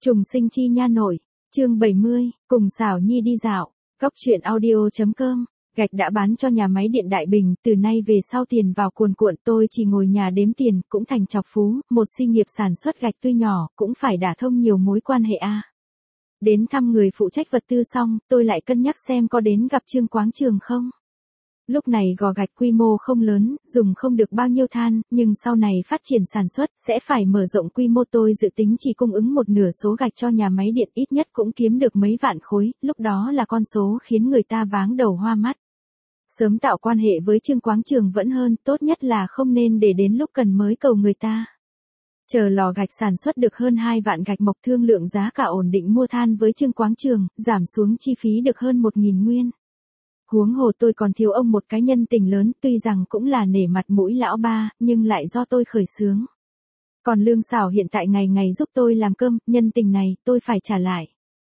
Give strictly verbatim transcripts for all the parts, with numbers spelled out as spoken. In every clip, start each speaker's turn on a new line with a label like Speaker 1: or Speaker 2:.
Speaker 1: Trùng sinh chi nha nội, chương bảy mươi, cùng Xảo Nhi đi dạo, Cóc truyện audio.com, gạch đã bán cho nhà máy điện Đại Bình, từ nay về sau tiền vào cuồn cuộn, tôi chỉ ngồi nhà đếm tiền, cũng thành chọc phú, một xí nghiệp sản xuất gạch tuy nhỏ, cũng phải đả thông nhiều mối quan hệ a. Đến thăm người phụ trách vật tư xong, tôi lại cân nhắc xem có đến gặp Trương Quáng Trường không. Lúc này gò gạch quy mô không lớn, dùng không được bao nhiêu than, nhưng sau này phát triển sản xuất, sẽ phải mở rộng quy mô, tôi dự tính chỉ cung ứng một nửa số gạch cho nhà máy điện, ít nhất cũng kiếm được mấy vạn khối, lúc đó là con số khiến người ta váng đầu hoa mắt. Sớm tạo quan hệ với Trương Quáng Trường vẫn hơn, tốt nhất là không nên để đến lúc cần mới cầu người ta. Chờ lò gạch sản xuất được hơn hai vạn gạch mộc, thương lượng giá cả ổn định mua than với Trương Quáng Trường, giảm xuống chi phí được hơn một nghìn nguyên. Huống hồ tôi còn thiếu ông một cái nhân tình lớn, tuy rằng cũng là nể mặt mũi lão ba, nhưng lại do tôi khởi xướng. Còn Lương Xảo hiện tại ngày ngày giúp tôi làm cơm, nhân tình này tôi phải trả lại.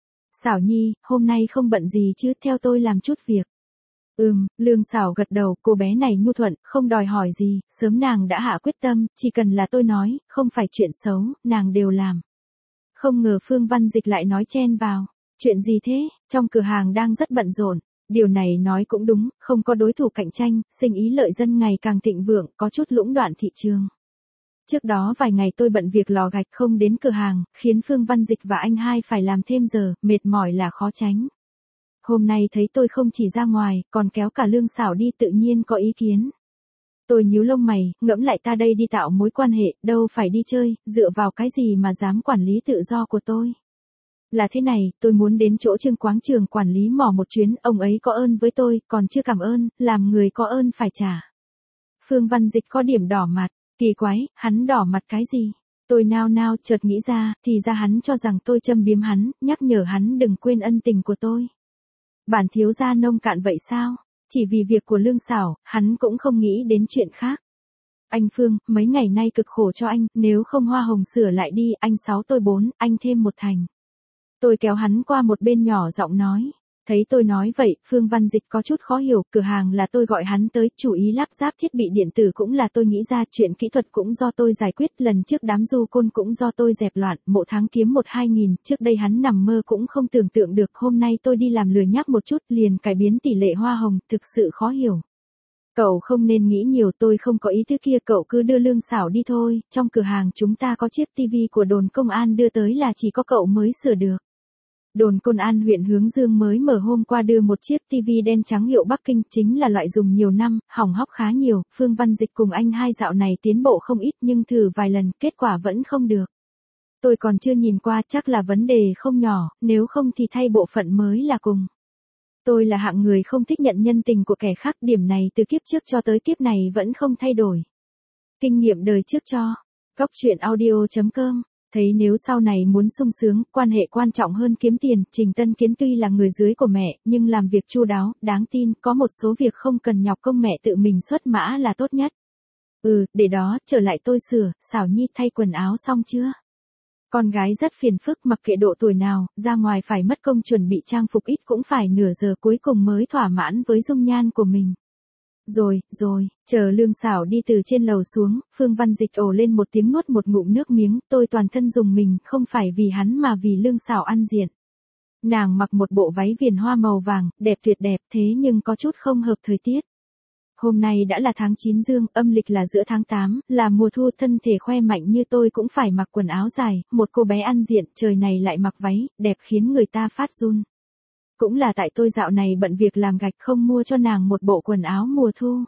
Speaker 1: Xảo Nhi, hôm nay không bận gì chứ, theo tôi làm chút việc. Ừm, Lương Xảo gật đầu, cô bé này nhu thuận, không đòi hỏi gì, sớm nàng đã hạ quyết tâm, chỉ cần là tôi nói, không phải chuyện xấu, nàng đều làm. Không ngờ Phương Văn Dịch lại nói chen vào. Chuyện gì thế, trong cửa hàng đang rất bận rộn. Điều này nói cũng đúng, không có đối thủ cạnh tranh, sinh ý lợi dân ngày càng thịnh vượng, có chút lũng đoạn thị trường. Trước đó vài ngày tôi bận việc lò gạch không đến cửa hàng, khiến Phương Văn Dịch và anh hai phải làm thêm giờ, mệt mỏi là khó tránh. Hôm nay thấy tôi không chỉ ra ngoài, còn kéo cả Lương Xảo đi, tự nhiên có ý kiến. Tôi nhíu lông mày, ngẫm lại, ta đây đi tạo mối quan hệ, đâu phải đi chơi, dựa vào cái gì mà dám quản lý tự do của tôi. Là thế này, tôi muốn đến chỗ Trương Quáng Trường quản lý mỏ một chuyến, ông ấy có ơn với tôi, còn chưa cảm ơn, làm người có ơn phải trả. Phương Văn Dịch có điểm đỏ mặt, kỳ quái, hắn đỏ mặt cái gì? Tôi nao nao chợt nghĩ ra, thì ra hắn cho rằng tôi châm biếm hắn, nhắc nhở hắn đừng quên ân tình của tôi. Bản thiếu gia nông cạn vậy sao? Chỉ vì việc của Lương Xảo, hắn cũng không nghĩ đến chuyện khác. Anh Phương, mấy ngày nay cực khổ cho anh, nếu không hoa hồng sửa lại đi, anh sáu tôi bốn, anh thêm một thành. Tôi kéo hắn qua một bên nhỏ giọng nói. Thấy tôi nói vậy, Phương Văn Dịch có chút khó hiểu, cửa hàng là tôi gọi hắn tới, chủ ý lắp ráp thiết bị điện tử cũng là tôi nghĩ ra, chuyện kỹ thuật cũng do tôi giải quyết, lần trước đám du côn cũng do tôi dẹp loạn, mỗi tháng kiếm một hai nghìn, trước đây hắn nằm mơ cũng không tưởng tượng được, hôm nay tôi đi làm lười nhác một chút, liền cải biến tỷ lệ hoa hồng, thực sự khó hiểu. Cậu không nên nghĩ nhiều, tôi không có ý thứ kia, cậu cứ đưa Lương Xảo đi thôi, trong cửa hàng chúng ta có chiếc tivi của đồn công an đưa tới là chỉ có cậu mới sửa được. Đồn Công an huyện Hướng Dương mới mở hôm qua đưa một chiếc tivi đen trắng hiệu Bắc Kinh, chính là loại dùng nhiều năm, hỏng hóc khá nhiều, Phương Văn Dịch cùng anh hai dạo này tiến bộ không ít nhưng thử vài lần, kết quả vẫn không được. Tôi còn chưa nhìn qua, chắc là vấn đề không nhỏ, nếu không thì thay bộ phận mới là cùng. Tôi là hạng người không thích nhận nhân tình của kẻ khác, điểm này từ kiếp trước cho tới kiếp này vẫn không thay đổi. Kinh nghiệm đời trước cho. Cóc truyện audio.com. Thấy nếu sau này muốn sung sướng, quan hệ quan trọng hơn kiếm tiền, Trình Tân Kiến tuy là người dưới của mẹ, nhưng làm việc chu đáo, đáng tin, có một số việc không cần nhọc công, mẹ tự mình xuất mã là tốt nhất. Ừ, để đó, trở lại tôi sửa, Xảo Nhi thay quần áo xong chưa? Con gái rất phiền phức, mặc kệ độ tuổi nào, ra ngoài phải mất công chuẩn bị trang phục, ít cũng phải nửa giờ cuối cùng mới thỏa mãn với dung nhan của mình. Rồi, rồi, chờ Lương Xảo đi từ trên lầu xuống, Phương Văn Dịch ồ lên một tiếng, nuốt một ngụm nước miếng, tôi toàn thân dùng mình, không phải vì hắn mà vì Lương Xảo ăn diện. Nàng mặc một bộ váy viền hoa màu vàng, đẹp tuyệt đẹp, thế nhưng có chút không hợp thời tiết. Hôm nay đã là tháng chín dương, âm lịch là giữa tháng tám, là mùa thu, thân thể khoe mạnh như tôi cũng phải mặc quần áo dài, một cô bé ăn diện, trời này lại mặc váy, đẹp khiến người ta phát run. Cũng là tại tôi dạo này bận việc làm gạch không mua cho nàng một bộ quần áo mùa thu.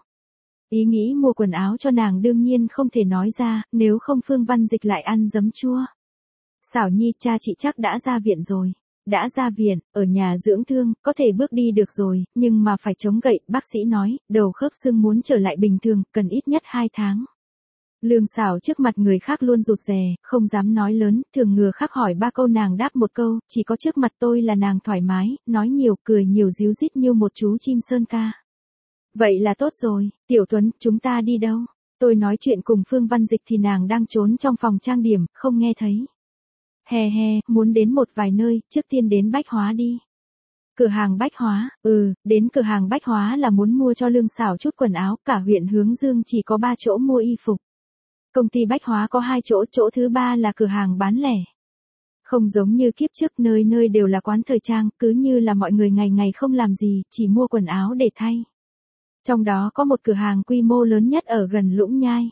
Speaker 1: Ý nghĩ mua quần áo cho nàng đương nhiên không thể nói ra, nếu không Phương Văn Dịch lại ăn giấm chua. Xảo Nhi, cha chị chắc đã ra viện rồi. Đã ra viện, ở nhà dưỡng thương, có thể bước đi được rồi, nhưng mà phải chống gậy, bác sĩ nói, đầu khớp xương muốn trở lại bình thường, cần ít nhất hai tháng. Lương Xảo trước mặt người khác luôn rụt rè, không dám nói lớn, thường ngừa khác hỏi ba câu nàng đáp một câu, chỉ có trước mặt tôi là nàng thoải mái, nói nhiều, cười nhiều, díu dít như một chú chim sơn ca. Vậy là tốt rồi, Tiểu Tuấn, chúng ta đi đâu? Tôi nói chuyện cùng Phương Văn Dịch thì nàng đang trốn trong phòng trang điểm, không nghe thấy. Hè hè, muốn đến một vài nơi, trước tiên đến Bách Hóa đi. Cửa hàng Bách Hóa, ừ, đến cửa hàng Bách Hóa là muốn mua cho Lương Xảo chút quần áo, cả huyện Hướng Dương chỉ có ba chỗ mua y phục. Công ty Bách Hóa có hai chỗ, chỗ thứ ba là cửa hàng bán lẻ. Không giống như kiếp trước nơi nơi đều là quán thời trang, cứ như là mọi người ngày ngày không làm gì, chỉ mua quần áo để thay. Trong đó có một cửa hàng quy mô lớn nhất ở gần Lũng Nhai.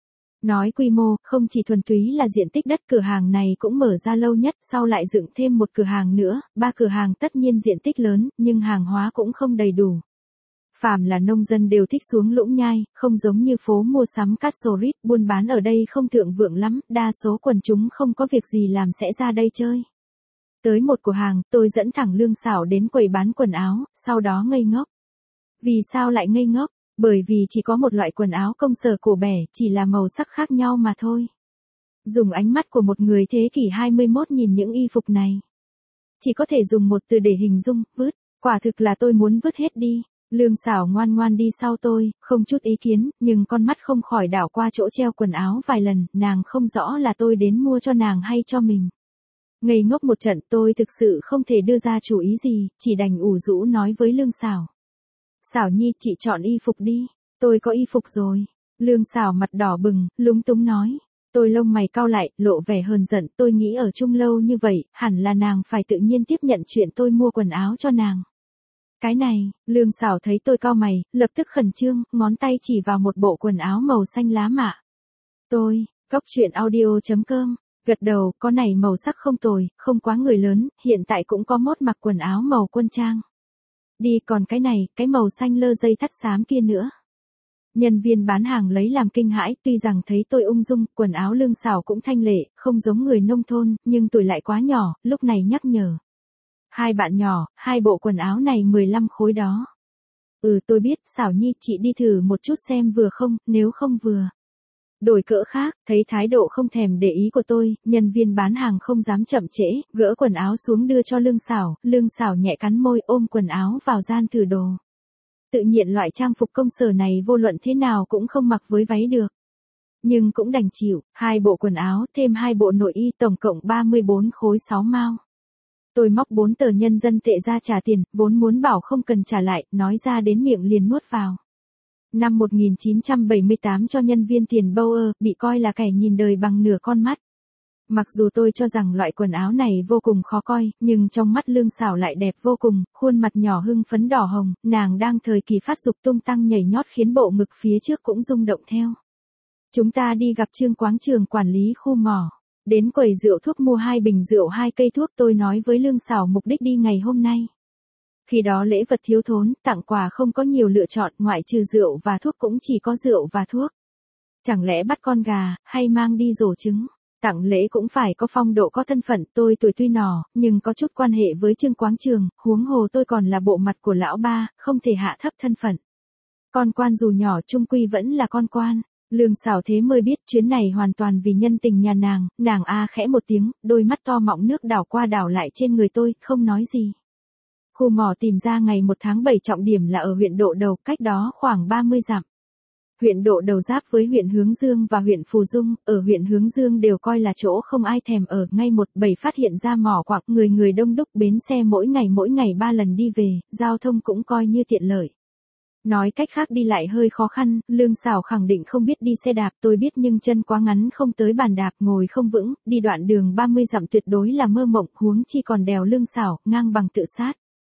Speaker 1: Nói quy mô, không chỉ thuần túy là diện tích đất, cửa hàng này cũng mở ra lâu nhất, sau lại dựng thêm một cửa hàng nữa, ba cửa hàng tất nhiên diện tích lớn, nhưng hàng hóa cũng không đầy đủ. Phàm là nông dân đều thích xuống Lũng Nhai, không giống như phố mua sắm Castle Street, buôn bán ở đây không thượng vượng lắm, đa số quần chúng không có việc gì làm sẽ ra đây chơi. Tới một cửa hàng, tôi dẫn thẳng Lương Xảo đến quầy bán quần áo, sau đó ngây ngốc. Vì sao lại ngây ngốc? Bởi vì chỉ có một loại quần áo công sở cổ bẻ, chỉ là màu sắc khác nhau mà thôi. Dùng ánh mắt của một người thế kỷ hai mươi mốt nhìn những y phục này. Chỉ có thể dùng một từ để hình dung, vứt. Quả thực là tôi muốn vứt hết đi. Lương Xảo ngoan ngoan đi sau tôi, không chút ý kiến, nhưng con mắt không khỏi đảo qua chỗ treo quần áo vài lần, nàng không rõ là tôi đến mua cho nàng hay cho mình. Ngây ngốc một trận, tôi thực sự không thể đưa ra chủ ý gì, chỉ đành ủ rũ nói với Lương Xảo. Xảo Nhi, chị chọn y phục đi, tôi có y phục rồi. Lương Xảo mặt đỏ bừng, lúng túng nói. Tôi lông mày cau lại, lộ vẻ hờn giận, tôi nghĩ ở chung lâu như vậy, hẳn là nàng phải tự nhiên tiếp nhận chuyện tôi mua quần áo cho nàng. Cái này, Lương Xảo thấy tôi cau mày, lập tức khẩn trương, ngón tay chỉ vào một bộ quần áo màu xanh lá mạ. Tôi, Cóc Truyện Audio chấm com, gật đầu, có này màu sắc không tồi, không quá người lớn, hiện tại cũng có mốt mặc quần áo màu quân trang. Đi, còn cái này, cái màu xanh lơ dây thắt xám kia nữa. Nhân viên bán hàng lấy làm kinh hãi, tuy rằng thấy tôi ung dung, quần áo Lương Xảo cũng thanh lệ, không giống người nông thôn, nhưng tuổi lại quá nhỏ, lúc này nhắc nhở. Hai bạn nhỏ, hai bộ quần áo này mười lăm khối đó. Ừ, tôi biết, Xảo Nhi, chị đi thử một chút xem vừa không, nếu không vừa. Đổi cỡ khác, thấy thái độ không thèm để ý của tôi, nhân viên bán hàng không dám chậm trễ, gỡ quần áo xuống đưa cho Lương Xảo, Lương Xảo nhẹ cắn môi ôm quần áo vào gian thử đồ. Tự nhiên loại trang phục công sở này vô luận thế nào cũng không mặc với váy được. Nhưng cũng đành chịu, hai bộ quần áo thêm hai bộ nội y tổng cộng ba mươi bốn khối sáu mao. Tôi móc bốn tờ nhân dân tệ ra trả tiền, vốn muốn bảo không cần trả lại, nói ra đến miệng liền nuốt vào. Năm một nghìn chín trăm bảy mươi tám cho nhân viên tiền Bauer, bị coi là kẻ nhìn đời bằng nửa con mắt. Mặc dù tôi cho rằng loại quần áo này vô cùng khó coi, nhưng trong mắt Lương Xảo lại đẹp vô cùng, khuôn mặt nhỏ hưng phấn đỏ hồng, nàng đang thời kỳ phát dục tung tăng nhảy nhót khiến bộ ngực phía trước cũng rung động theo. Chúng ta đi gặp Trương Quáng Trường quản lý khu mỏ. Đến quầy rượu thuốc mua hai bình rượu hai cây thuốc, tôi nói với Lương Xảo mục đích đi ngày hôm nay. Khi đó lễ vật thiếu thốn, tặng quà không có nhiều lựa chọn, ngoại trừ rượu và thuốc cũng chỉ có rượu và thuốc. Chẳng lẽ bắt con gà, hay mang đi rổ trứng? Tặng lễ cũng phải có phong độ có thân phận, tôi tuổi tuy nhỏ, nhưng có chút quan hệ với Trương Quáng Trường, huống hồ tôi còn là bộ mặt của lão ba, không thể hạ thấp thân phận. Con quan dù nhỏ chung quy vẫn là con quan. Lương Xảo thế mới biết chuyến này hoàn toàn vì nhân tình nhà nàng, nàng a khẽ một tiếng, đôi mắt to mọng nước đảo qua đảo lại trên người tôi, không nói gì. Khu mỏ tìm ra ngày một tháng bảy trọng điểm là ở huyện Độ Đầu, cách đó khoảng ba mươi dặm. Huyện Độ Đầu giáp với huyện Hướng Dương và huyện Phù Dung, ở huyện Hướng Dương đều coi là chỗ không ai thèm ở, ngay một bảy phát hiện ra mỏ quặng, người người đông đúc, bến xe mỗi ngày mỗi ngày ba lần đi về, giao thông cũng coi như tiện lợi. Nói cách khác đi lại hơi khó khăn, Lương Xảo khẳng định không biết đi xe đạp, tôi biết nhưng chân quá ngắn không tới bàn đạp, ngồi không vững, đi đoạn đường ba mươi dặm tuyệt đối là mơ mộng, huống chi còn đèo Lương Xảo, ngang bằng tự sát.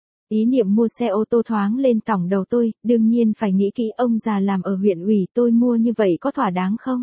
Speaker 1: Ý niệm mua xe ô tô thoáng lên tỏng đầu tôi, đương nhiên phải nghĩ kỹ ông già làm ở huyện ủy tôi mua như vậy có thỏa đáng không?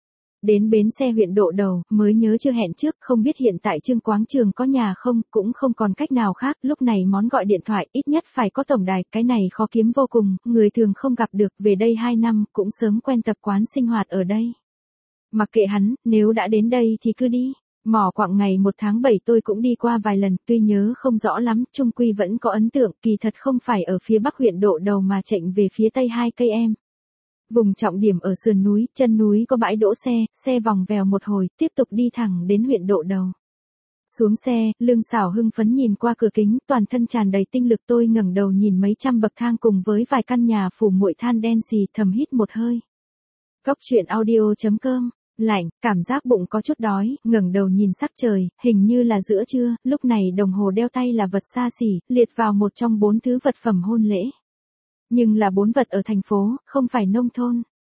Speaker 1: Đến bến xe huyện Độ Đầu, mới nhớ chưa hẹn trước, không biết hiện tại Trương Quáng Trường có nhà không, cũng không còn cách nào khác, lúc này món gọi điện thoại, ít nhất phải có tổng đài, cái này khó kiếm vô cùng, người thường không gặp được, về đây hai năm, cũng sớm quen tập quán sinh hoạt ở đây. Mặc kệ hắn, nếu đã đến đây thì cứ đi. Mỏ quặng ngày một tháng bảy tôi cũng đi qua vài lần, tuy nhớ không rõ lắm, chung quy vẫn có ấn tượng, kỳ thật không phải ở phía bắc huyện Độ Đầu mà chệnh về phía tây hai cây em. Vùng trọng điểm ở sườn núi, chân núi có bãi đỗ xe, xe vòng vèo một hồi, tiếp tục đi thẳng đến huyện Độ Đầu. Xuống xe, Lương Xảo hưng phấn nhìn qua cửa kính, toàn thân tràn đầy tinh lực, tôi ngẩng đầu nhìn mấy trăm bậc thang cùng với vài căn nhà phủ muội than đen xì, thầm hít một hơi. Cóc Truyện Audio chấm com. Lạnh, cảm giác bụng có chút đói, ngẩng đầu nhìn sắc trời, hình như là giữa trưa, lúc này đồng hồ đeo tay là vật xa xỉ, liệt vào một trong bốn thứ vật phẩm hôn lễ. Nhưng là bốn vật ở thành phố, không phải nông thôn.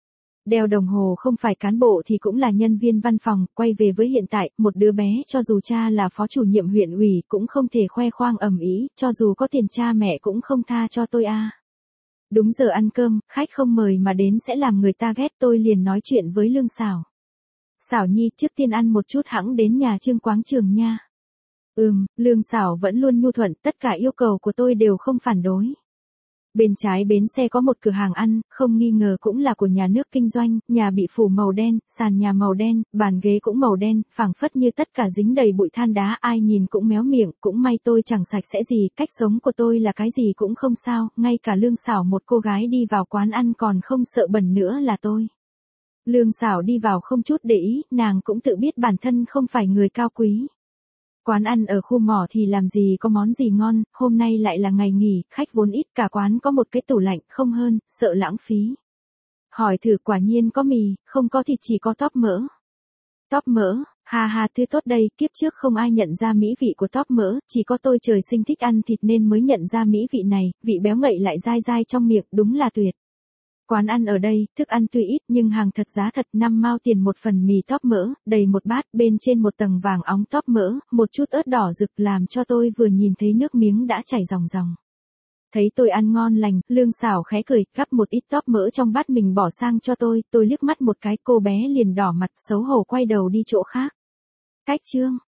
Speaker 1: Đeo đồng hồ không phải cán bộ thì cũng là nhân viên văn phòng, quay về với hiện tại, một đứa bé cho dù cha là phó chủ nhiệm huyện ủy cũng không thể khoe khoang ầm ĩ, cho dù có tiền cha mẹ cũng không tha cho tôi a. Đúng giờ ăn cơm, khách không mời mà đến sẽ làm người ta ghét, tôi liền nói chuyện với Lương Sảo. Sảo Nhi, trước tiên ăn một chút hẵng đến nhà Trương Quáng Trường nha. Ừm, Lương Sảo vẫn luôn nhu thuận, tất cả yêu cầu của tôi đều không phản đối. Bên trái bến xe có một cửa hàng ăn, không nghi ngờ cũng là của nhà nước kinh doanh, nhà bị phủ màu đen, sàn nhà màu đen, bàn ghế cũng màu đen, phảng phất như tất cả dính đầy bụi than đá, ai nhìn cũng méo miệng, cũng may tôi chẳng sạch sẽ gì, cách sống của tôi là cái gì cũng không sao, ngay cả Lương Sảo một cô gái đi vào quán ăn còn không sợ bẩn nữa là tôi. Lương Sảo đi vào không chút để ý, nàng cũng tự biết bản thân không phải người cao quý. Quán ăn ở khu mỏ thì làm gì có món gì ngon, hôm nay lại là ngày nghỉ, khách vốn ít, cả quán có một cái tủ lạnh, không hơn, sợ lãng phí. Hỏi thử quả nhiên có mì, không có thịt chỉ có tóp mỡ. Tóp mỡ, ha ha thứ tốt đây, kiếp trước không ai nhận ra mỹ vị của tóp mỡ, chỉ có tôi trời sinh thích ăn thịt nên mới nhận ra mỹ vị này, vị béo ngậy lại dai dai trong miệng, đúng là tuyệt. Quán ăn ở đây, thức ăn tuy ít nhưng hàng thật giá thật, năm mao tiền một phần mì tóp mỡ, đầy một bát, bên trên một tầng vàng óng tóp mỡ, một chút ớt đỏ rực làm cho tôi vừa nhìn thấy nước miếng đã chảy ròng ròng. Thấy tôi ăn ngon lành, Lương Sảo khẽ cười, gắp một ít tóp mỡ trong bát mình bỏ sang cho tôi, tôi liếc mắt một cái, cô bé liền đỏ mặt xấu hổ quay đầu đi chỗ khác. Cách Trương